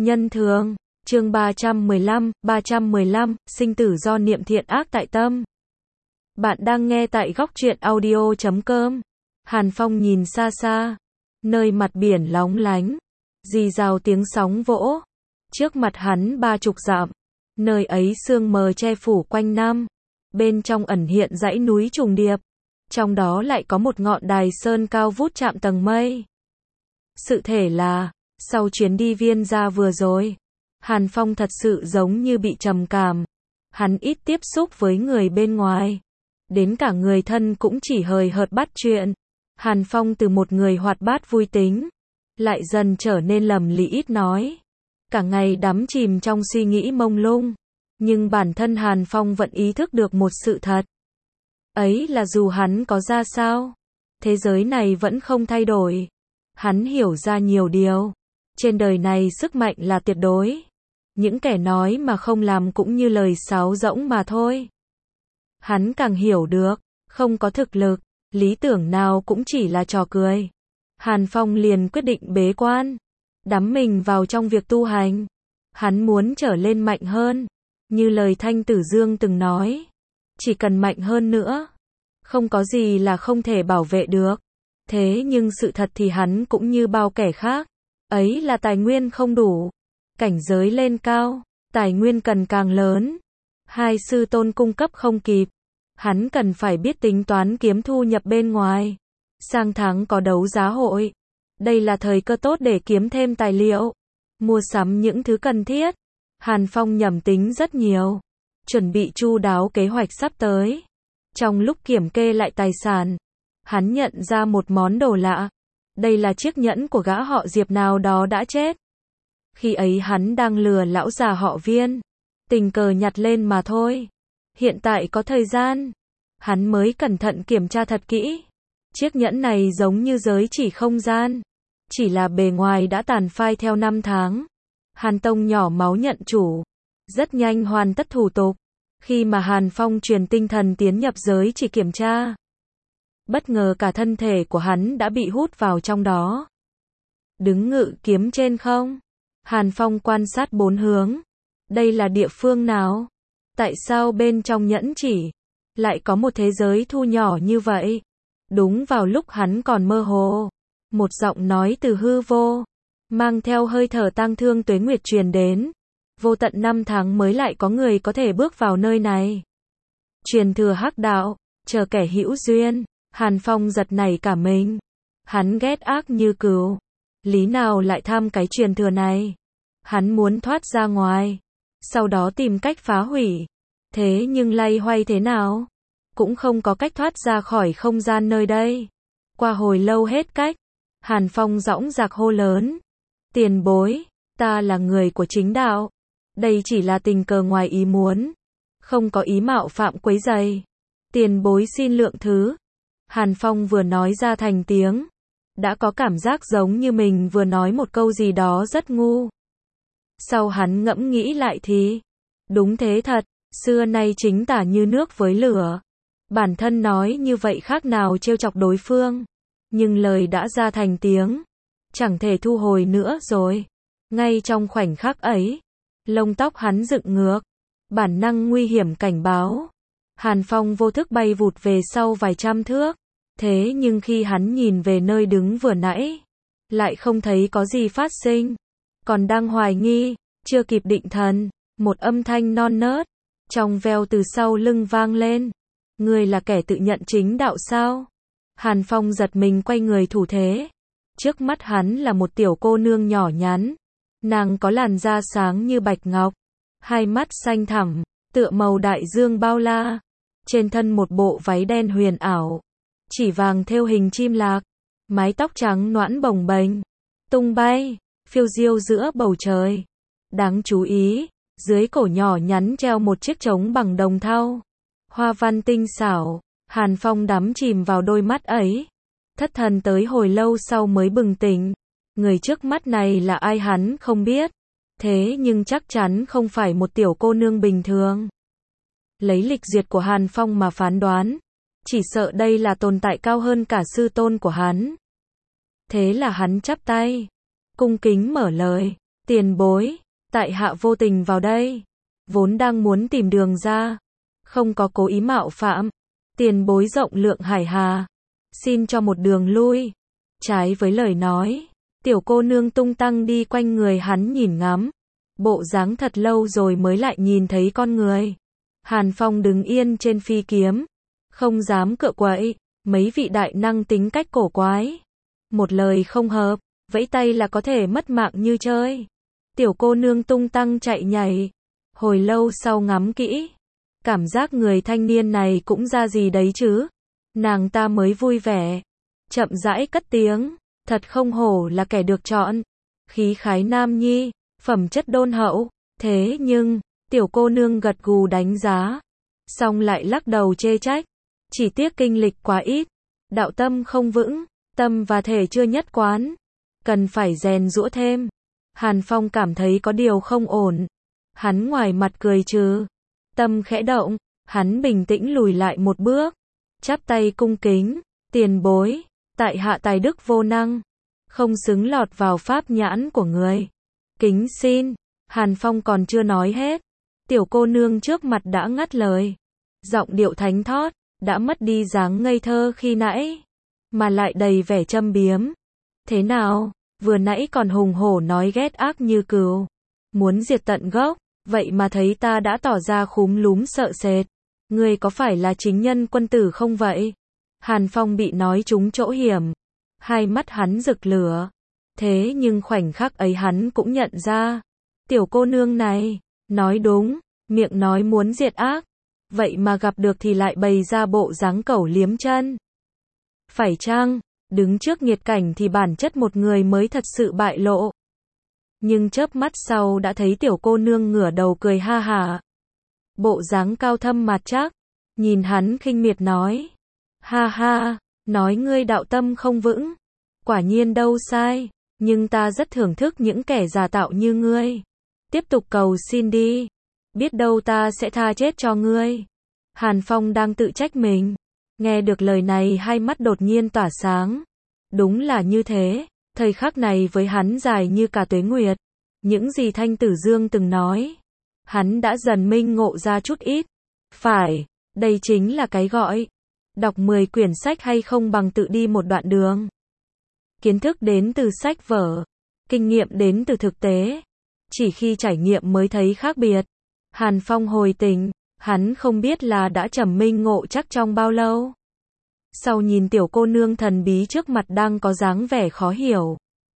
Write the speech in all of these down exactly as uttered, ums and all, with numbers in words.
Nhân thường, chương ba trăm mười lăm, ba trăm mười lăm, sinh tử do niệm thiện ác tại tâm. Bạn đang nghe tại góc truyện audio chấm com. Hàn Phong nhìn xa xa, nơi mặt biển lóng lánh, rì rào tiếng sóng vỗ. Trước mặt hắn ba chục dặm, nơi ấy sương mờ che phủ quanh năm, bên trong ẩn hiện dãy núi trùng điệp, trong đó lại có một ngọn đài sơn cao vút chạm tầng mây. Sự thể là, sau chuyến đi Viên Gia vừa rồi, Hàn Phong thật sự giống như bị trầm cảm. Hắn ít tiếp xúc với người bên ngoài, đến cả người thân cũng chỉ hời hợt bắt chuyện. Hàn Phong từ một người hoạt bát vui tính, lại dần trở nên lầm lĩ ít nói, cả ngày đắm chìm trong suy nghĩ mông lung. Nhưng bản thân Hàn Phong vẫn ý thức được một sự thật. Ấy là dù hắn có ra sao, thế giới này vẫn không thay đổi. Hắn hiểu ra nhiều điều. Trên đời này sức mạnh là tuyệt đối. Những kẻ nói mà không làm cũng như lời sáo rỗng mà thôi. Hắn càng hiểu được, không có thực lực, lý tưởng nào cũng chỉ là trò cười. Hàn Phong liền quyết định bế quan, đắm mình vào trong việc tu hành. Hắn muốn trở lên mạnh hơn, như lời Thanh Tử Dương từng nói, chỉ cần mạnh hơn nữa, không có gì là không thể bảo vệ được. Thế nhưng sự thật thì hắn cũng như bao kẻ khác, ấy là tài nguyên không đủ. Cảnh giới lên cao, tài nguyên cần càng lớn. Hai sư tôn cung cấp không kịp, hắn cần phải biết tính toán kiếm thu nhập bên ngoài. Sang tháng có đấu giá hội, đây là thời cơ tốt để kiếm thêm tài liệu, mua sắm những thứ cần thiết. Hàn Phong nhẩm tính rất nhiều, chuẩn bị chu đáo kế hoạch sắp tới. Trong lúc kiểm kê lại tài sản, hắn nhận ra một món đồ lạ. Đây là chiếc nhẫn của gã họ Diệp nào đó đã chết. Khi ấy hắn đang lừa lão già họ Viên, tình cờ nhặt lên mà thôi. Hiện tại có thời gian, hắn mới cẩn thận kiểm tra thật kỹ. Chiếc nhẫn này giống như giới chỉ không gian, chỉ là bề ngoài đã tàn phai theo năm tháng. Hàn Tông nhỏ máu nhận chủ, rất nhanh hoàn tất thủ tục. Khi mà Hàn Phong truyền tinh thần tiến nhập giới chỉ kiểm tra, bất ngờ cả thân thể của hắn đã bị hút vào trong đó. Đứng ngự kiếm trên không, Hàn Phong quan sát bốn hướng. Đây là địa phương nào? Tại sao bên trong nhẫn chỉ lại có một thế giới thu nhỏ như vậy? Đúng vào lúc hắn còn mơ hồ, một giọng nói từ hư vô, mang theo hơi thở tang thương tuế nguyệt truyền đến. Vô tận năm tháng mới lại có người có thể bước vào nơi này. Truyền thừa hắc đạo, chờ kẻ hữu duyên. Hàn Phong giật nảy cả mình. Hắn ghét ác như cừu, lý nào lại tham cái truyền thừa này. Hắn muốn thoát ra ngoài, sau đó tìm cách phá hủy. Thế nhưng lay hoay thế nào, cũng không có cách thoát ra khỏi không gian nơi đây. Qua hồi lâu hết cách, Hàn Phong dõng dạc hô lớn. Tiền bối, ta là người của chính đạo. Đây chỉ là tình cờ ngoài ý muốn, không có ý mạo phạm quấy rầy. Tiền bối xin lượng thứ. Hàn Phong vừa nói ra thành tiếng, đã có cảm giác giống như mình vừa nói một câu gì đó rất ngu. Sau hắn ngẫm nghĩ lại thì, đúng thế thật, xưa nay chính tả như nước với lửa. Bản thân nói như vậy khác nào trêu chọc đối phương, nhưng lời đã ra thành tiếng, chẳng thể thu hồi nữa rồi. Ngay trong khoảnh khắc ấy, lông tóc hắn dựng ngược, bản năng nguy hiểm cảnh báo. Hàn Phong vô thức bay vụt về sau vài trăm thước. Thế nhưng khi hắn nhìn về nơi đứng vừa nãy, lại không thấy có gì phát sinh. Còn đang hoài nghi, chưa kịp định thần, một âm thanh non nớt, trong veo từ sau lưng vang lên. Ngươi là kẻ tự nhận chính đạo sao? Hàn Phong giật mình quay người thủ thế. Trước mắt hắn là một tiểu cô nương nhỏ nhắn. Nàng có làn da sáng như bạch ngọc, hai mắt xanh thẳm, tựa màu đại dương bao la. Trên thân một bộ váy đen huyền ảo, chỉ vàng thêu hình chim lạc, mái tóc trắng nõn bồng bềnh, tung bay, phiêu diêu giữa bầu trời. Đáng chú ý, dưới cổ nhỏ nhắn treo một chiếc trống bằng đồng thau, hoa văn tinh xảo. Hàn Phong đắm chìm vào đôi mắt ấy, thất thần tới hồi lâu sau mới bừng tỉnh. Người trước mắt này là ai hắn không biết, thế nhưng chắc chắn không phải một tiểu cô nương bình thường. Lấy lịch duyệt của Hàn Phong mà phán đoán, chỉ sợ đây là tồn tại cao hơn cả sư tôn của hắn. Thế là hắn chắp tay, cung kính mở lời. Tiền bối, tại hạ vô tình vào đây, vốn đang muốn tìm đường ra, không có cố ý mạo phạm. Tiền bối rộng lượng hải hà, xin cho một đường lui. Trái với lời nói, tiểu cô nương tung tăng đi quanh người hắn nhìn ngắm, bộ dáng thật lâu rồi mới lại nhìn thấy con người. Hàn Phong đứng yên trên phi kiếm, không dám cựa quậy, mấy vị đại năng tính cách cổ quái, một lời không hợp, vẫy tay là có thể mất mạng như chơi. Tiểu cô nương tung tăng chạy nhảy, hồi lâu sau ngắm kỹ, cảm giác người thanh niên này cũng ra gì đấy chứ. Nàng ta mới vui vẻ, chậm rãi cất tiếng, thật không hổ là kẻ được chọn, khí khái nam nhi, phẩm chất đôn hậu. Thế nhưng, tiểu cô nương gật gù đánh giá, xong lại lắc đầu chê trách, chỉ tiếc kinh lịch quá ít, đạo tâm không vững, tâm và thể chưa nhất quán, cần phải rèn giũa thêm. Hàn Phong cảm thấy có điều không ổn, hắn ngoài mặt cười trừ, tâm khẽ động, hắn bình tĩnh lùi lại một bước, chắp tay cung kính, tiền bối, tại hạ tài đức vô năng, không xứng lọt vào pháp nhãn của người, kính xin. Hàn Phong còn chưa nói hết, tiểu cô nương trước mặt đã ngắt lời, giọng điệu thánh thót, đã mất đi dáng ngây thơ khi nãy, mà lại đầy vẻ châm biếm. Thế nào, vừa nãy còn hùng hổ nói ghét ác như cừu, muốn diệt tận gốc, vậy mà thấy ta đã tỏ ra khúm núm sợ sệt. Ngươi có phải là chính nhân quân tử không vậy? Hàn Phong bị nói trúng chỗ hiểm, hai mắt hắn rực lửa. Thế nhưng khoảnh khắc ấy hắn cũng nhận ra, tiểu cô nương này, nói đúng, miệng nói muốn diệt ác, vậy mà gặp được thì lại bày ra bộ dáng cẩu liếm chân. Phải chăng, đứng trước nghiệt cảnh thì bản chất một người mới thật sự bại lộ. Nhưng chớp mắt sau đã thấy tiểu cô nương ngửa đầu cười ha hả. Bộ dáng cao thâm mạt chắc, nhìn hắn khinh miệt nói. Ha ha, nói ngươi đạo tâm không vững. Quả nhiên đâu sai, nhưng ta rất thưởng thức những kẻ giả tạo như ngươi. Tiếp tục cầu xin đi, biết đâu ta sẽ tha chết cho ngươi. Hàn Phong đang tự trách mình, nghe được lời này hai mắt đột nhiên tỏa sáng. Đúng là như thế, thời khắc này với hắn dài như cả tuế nguyệt. Những gì Thanh Tử Dương từng nói, hắn đã dần minh ngộ ra chút ít. Phải, đây chính là cái gọi đọc mười quyển sách hay không bằng tự đi một đoạn đường. Kiến thức đến từ sách vở, kinh nghiệm đến từ thực tế. Chỉ khi trải nghiệm mới thấy khác biệt. Hàn Phong hồi tỉnh, hắn không biết là đã trầm minh ngộ chắc trong bao lâu. Sau nhìn tiểu cô nương thần bí trước mặt đang có dáng vẻ khó hiểu,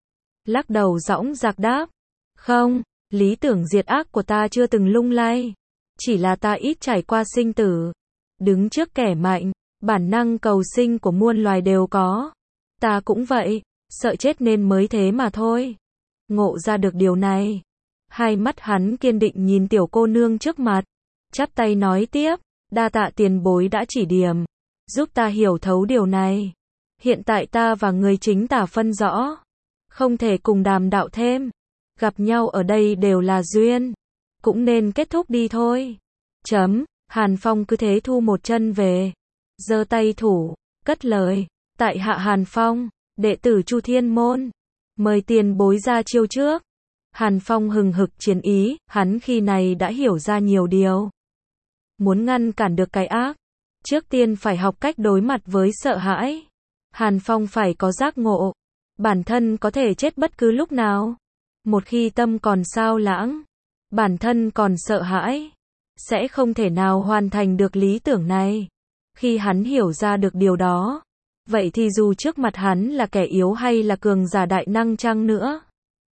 lắc đầu dõng dạc đáp, không, lý tưởng diệt ác của ta chưa từng lung lay, chỉ là ta ít trải qua sinh tử, đứng trước kẻ mạnh, bản năng cầu sinh của muôn loài đều có, ta cũng vậy, sợ chết nên mới thế mà thôi. Ngộ ra được điều này, hai mắt hắn kiên định nhìn tiểu cô nương trước mặt, chắp tay nói tiếp, đa tạ tiền bối đã chỉ điểm, giúp ta hiểu thấu điều này. Hiện tại ta và người chính tả phân rõ, không thể cùng đàm đạo thêm, gặp nhau ở đây đều là duyên, cũng nên kết thúc đi thôi. Chấm, Hàn Phong cứ thế thu một chân về, giơ tay thủ, cất lời, tại hạ Hàn Phong, đệ tử Chu Thiên Môn, mời tiền bối ra chiêu trước. Hàn Phong hừng hực chiến ý, hắn khi này đã hiểu ra nhiều điều. Muốn ngăn cản được cái ác, trước tiên phải học cách đối mặt với sợ hãi. Hàn Phong phải có giác ngộ, bản thân có thể chết bất cứ lúc nào. Một khi tâm còn sao lãng, bản thân còn sợ hãi, sẽ không thể nào hoàn thành được lý tưởng này. Khi hắn hiểu ra được điều đó, vậy thì dù trước mặt hắn là kẻ yếu hay là cường giả đại năng chăng nữa,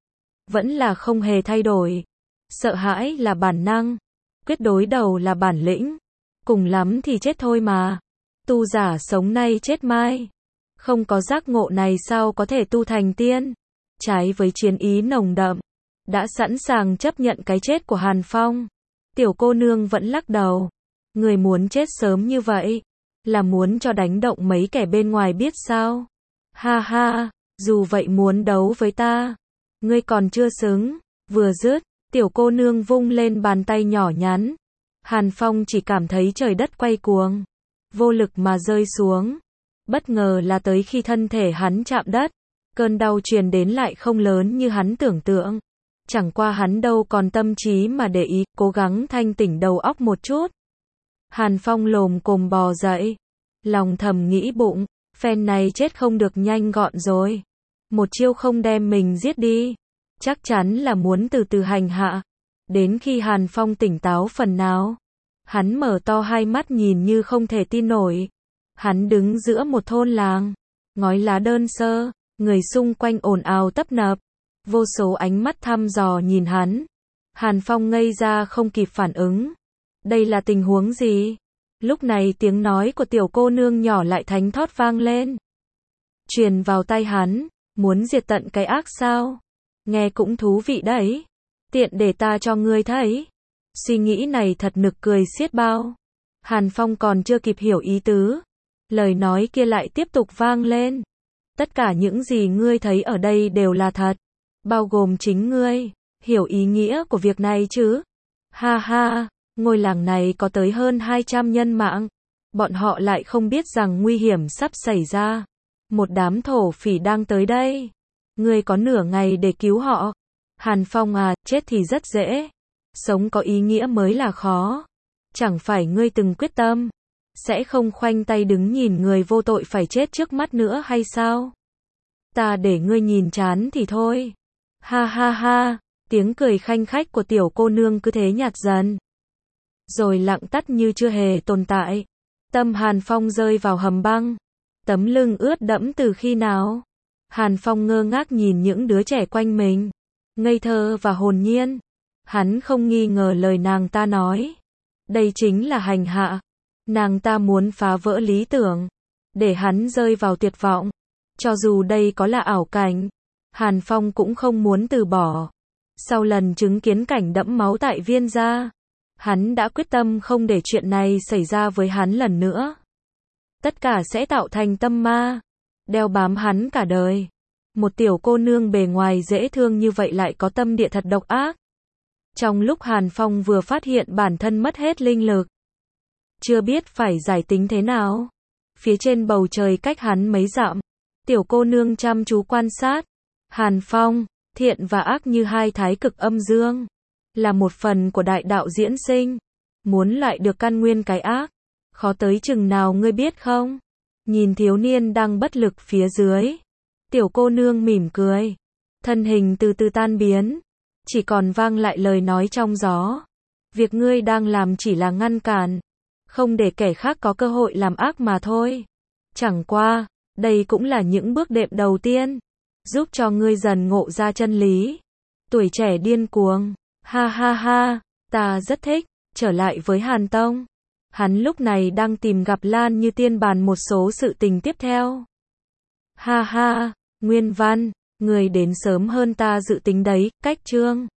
vẫn là không hề thay đổi. Sợ hãi là bản năng, quyết đối đầu là bản lĩnh, cùng lắm thì chết thôi mà. Tu giả sống nay chết mai, không có giác ngộ này sao có thể tu thành tiên. Trái với chiến ý nồng đậm, đã sẵn sàng chấp nhận cái chết của Hàn Phong, tiểu cô nương vẫn lắc đầu. Người muốn chết sớm như vậy, là muốn cho đánh động mấy kẻ bên ngoài biết sao? Ha ha, dù vậy muốn đấu với ta, ngươi còn chưa xứng. Vừa dứt, tiểu cô nương vung lên bàn tay nhỏ nhắn. Hàn Phong chỉ cảm thấy trời đất quay cuồng, vô lực mà rơi xuống. Bất ngờ là tới khi thân thể hắn chạm đất, cơn đau truyền đến lại không lớn như hắn tưởng tượng. Chẳng qua hắn đâu còn tâm trí mà để ý, cố gắng thanh tỉnh đầu óc một chút. Hàn Phong lồm cồm bò dậy, lòng thầm nghĩ bụng, phen này chết không được nhanh gọn rồi. Một chiêu không đem mình giết đi, chắc chắn là muốn từ từ hành hạ. Đến khi Hàn Phong tỉnh táo phần nào, hắn mở to hai mắt nhìn như không thể tin nổi. Hắn đứng giữa một thôn làng, ngói lá đơn sơ, người xung quanh ồn ào tấp nập, vô số ánh mắt thăm dò nhìn hắn. Hàn Phong ngây ra không kịp phản ứng. Đây là tình huống gì? Lúc này tiếng nói của tiểu cô nương nhỏ lại thánh thót vang lên. Truyền vào tai hắn, muốn diệt tận cái ác sao? Nghe cũng thú vị đấy. Tiện để ta cho ngươi thấy. Suy nghĩ này thật nực cười xiết bao. Hàn Phong còn chưa kịp hiểu ý tứ. Lời nói kia lại tiếp tục vang lên. Tất cả những gì ngươi thấy ở đây đều là thật. Bao gồm chính ngươi. Hiểu ý nghĩa của việc này chứ? Ha ha, ngôi làng này có tới hơn hai trăm nhân mạng. Bọn họ lại không biết rằng nguy hiểm sắp xảy ra. Một đám thổ phỉ đang tới đây. Ngươi có nửa ngày để cứu họ. Hàn Phong à, chết thì rất dễ. Sống có ý nghĩa mới là khó. Chẳng phải ngươi từng quyết tâm, sẽ không khoanh tay đứng nhìn người vô tội phải chết trước mắt nữa hay sao? Ta để ngươi nhìn chán thì thôi. Ha ha ha, tiếng cười khanh khách của tiểu cô nương cứ thế nhạt dần. Rồi lặng tắt như chưa hề tồn tại. Tâm Hàn Phong rơi vào hầm băng. Tấm lưng ướt đẫm từ khi nào? Hàn Phong ngơ ngác nhìn những đứa trẻ quanh mình. Ngây thơ và hồn nhiên. Hắn không nghi ngờ lời nàng ta nói. Đây chính là hành hạ. Nàng ta muốn phá vỡ lý tưởng, để hắn rơi vào tuyệt vọng. Cho dù đây có là ảo cảnh, Hàn Phong cũng không muốn từ bỏ. Sau lần chứng kiến cảnh đẫm máu tại Viên gia, hắn đã quyết tâm không để chuyện này xảy ra với hắn lần nữa. Tất cả sẽ tạo thành tâm ma, đeo bám hắn cả đời. Một tiểu cô nương bề ngoài dễ thương như vậy lại có tâm địa thật độc ác. Trong lúc Hàn Phong vừa phát hiện bản thân mất hết linh lực, chưa biết phải giải tính thế nào, phía trên bầu trời cách hắn mấy dặm, tiểu cô nương chăm chú quan sát. Hàn Phong, thiện và ác như hai thái cực âm dương, là một phần của đại đạo diễn sinh. Muốn loại được căn nguyên cái ác, khó tới chừng nào ngươi biết không? Nhìn thiếu niên đang bất lực phía dưới, tiểu cô nương mỉm cười, thân hình từ từ tan biến, chỉ còn vang lại lời nói trong gió. Việc ngươi đang làm chỉ là ngăn cản, không để kẻ khác có cơ hội làm ác mà thôi. Chẳng qua, đây cũng là những bước đệm đầu tiên, giúp cho ngươi dần ngộ ra chân lý. Tuổi trẻ điên cuồng, ha ha ha, ta rất thích. Trở lại với Hàn Tông, hắn lúc này đang tìm gặp Lan Như Tiên bàn một số sự tình tiếp theo. Ha ha, Nguyên Văn, người đến sớm hơn ta dự tính đấy, cách chương